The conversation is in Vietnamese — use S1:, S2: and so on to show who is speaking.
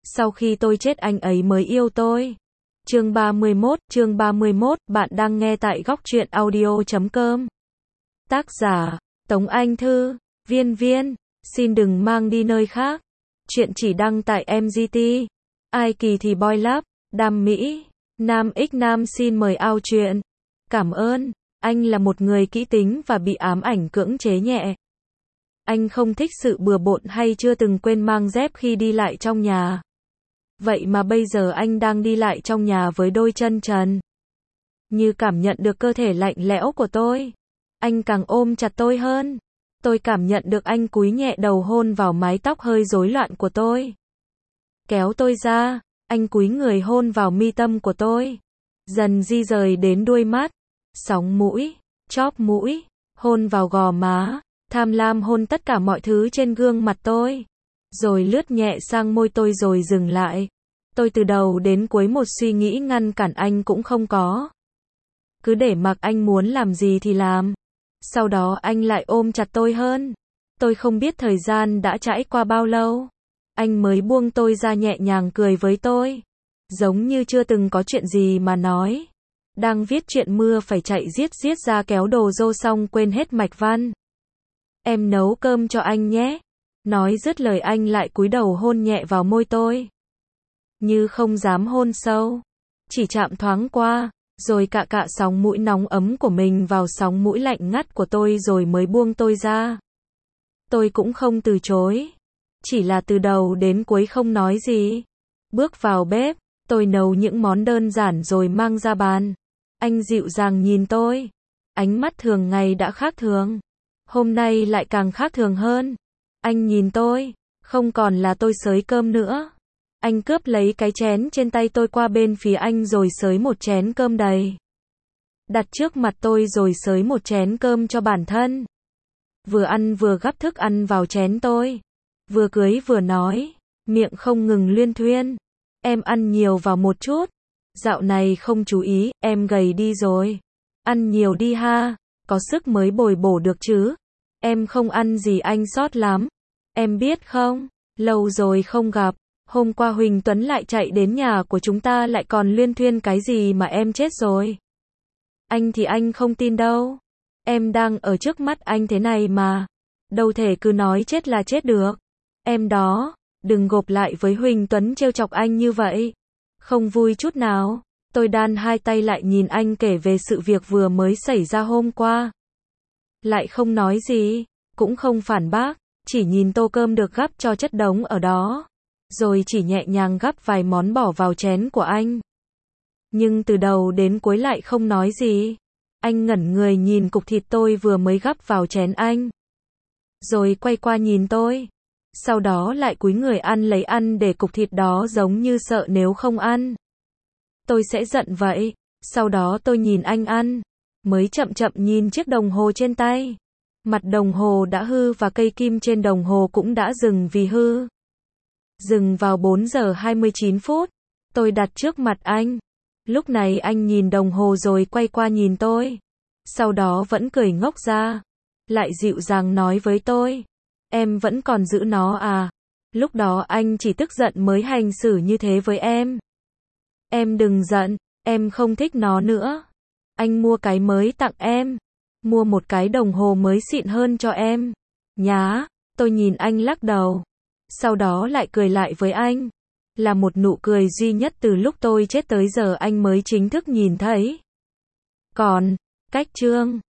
S1: Sau khi tôi chết anh ấy mới yêu tôi. Chương 31, bạn đang nghe tại góc truyện audio.com. Tác giả, Tống Anh Thư, Viên, xin đừng mang đi nơi khác. Chuyện chỉ đăng tại MGT. Ai kỳ thì boy love, đam mỹ, nam x nam xin mời ao chuyện. Cảm ơn, anh là một người kỹ tính và bị ám ảnh cưỡng chế nhẹ. Anh không thích sự bừa bộn hay chưa từng quên mang dép khi đi lại trong nhà. Vậy mà bây giờ anh đang đi lại trong nhà với đôi chân trần. Như cảm nhận được cơ thể lạnh lẽo của tôi. Anh càng ôm chặt tôi hơn. Tôi cảm nhận được anh cúi nhẹ đầu hôn vào mái tóc hơi rối loạn của tôi. Kéo tôi ra, anh cúi người hôn vào mi tâm của tôi. Dần di rời đến đuôi mắt, sóng mũi, chóp mũi, hôn vào gò má, tham lam hôn tất cả mọi thứ trên gương mặt tôi. Rồi lướt nhẹ sang môi tôi rồi dừng lại. Tôi từ đầu đến cuối một suy nghĩ ngăn cản anh cũng không có. Cứ để mặc anh muốn làm gì thì làm. Sau đó anh lại ôm chặt tôi hơn. Tôi không biết thời gian đã trải qua bao lâu. Anh mới buông tôi ra nhẹ nhàng cười với tôi. Giống như chưa từng có chuyện gì mà nói. Đang viết chuyện mưa phải chạy giết ra kéo đồ rô xong quên hết mạch văn. Em nấu cơm cho anh nhé. Nói dứt lời anh lại cúi đầu hôn nhẹ vào môi tôi. Như không dám hôn sâu. Chỉ chạm thoáng qua, rồi cạ sóng mũi nóng ấm của mình vào sóng mũi lạnh ngắt của tôi rồi mới buông tôi ra. Tôi cũng không từ chối. Chỉ là từ đầu đến cuối không nói gì. Bước vào bếp, tôi nấu những món đơn giản rồi mang ra bàn. Anh dịu dàng nhìn tôi. Ánh mắt thường ngày đã khác thường. Hôm nay lại càng khác thường hơn. Anh nhìn tôi, không còn là tôi xới cơm nữa. Anh cướp lấy cái chén trên tay tôi qua bên phía anh rồi xới một chén cơm đầy. Đặt trước mặt tôi rồi xới một chén cơm cho bản thân. Vừa ăn vừa gắp thức ăn vào chén tôi. Vừa cưới vừa nói, miệng không ngừng luyên thuyên. Em ăn nhiều vào một chút. Dạo này không chú ý, em gầy đi rồi. Ăn nhiều đi ha, có sức mới bồi bổ được chứ. Em không ăn gì anh sót lắm. Em biết không, lâu rồi không gặp. Hôm qua Huỳnh Tuấn lại chạy đến nhà của chúng ta lại còn luyên thuyên cái gì mà em chết rồi. Anh thì anh không tin đâu. Em đang ở trước mắt anh thế này mà. Đâu thể cứ nói chết là chết được. Em đó, đừng gộp lại với Huỳnh Tuấn trêu chọc anh như vậy. Không vui chút nào. Tôi đan hai tay lại nhìn anh kể về sự việc vừa mới xảy ra hôm qua. Lại không nói gì, cũng không phản bác, chỉ nhìn tô cơm được gắp cho chất đống ở đó. Rồi chỉ nhẹ nhàng gắp vài món bỏ vào chén của anh. Nhưng từ đầu đến cuối lại không nói gì. Anh ngẩn người nhìn cục thịt tôi vừa mới gắp vào chén anh. Rồi quay qua nhìn tôi. Sau đó lại cúi người ăn lấy ăn để cục thịt đó giống như sợ nếu không ăn. Tôi sẽ giận vậy. Sau đó tôi nhìn anh ăn. Mới chậm nhìn chiếc đồng hồ trên tay. Mặt đồng hồ đã hư và cây kim trên đồng hồ cũng đã dừng vì hư. Dừng vào 4 giờ 29 phút. Tôi đặt trước mặt anh. Lúc này anh nhìn đồng hồ rồi quay qua nhìn tôi. Sau đó vẫn cười ngốc ra. Lại dịu dàng nói với tôi. Em vẫn còn giữ nó à? Lúc đó anh chỉ tức giận mới hành xử như thế với em. Em đừng giận, em không thích nó nữa. Anh mua cái mới tặng em. Mua một cái đồng hồ mới xịn hơn cho em. Nhá, tôi nhìn anh lắc đầu. Sau đó lại cười lại với anh. Là một nụ cười duy nhất từ lúc tôi chết tới giờ anh mới chính thức nhìn thấy. Còn, cách chương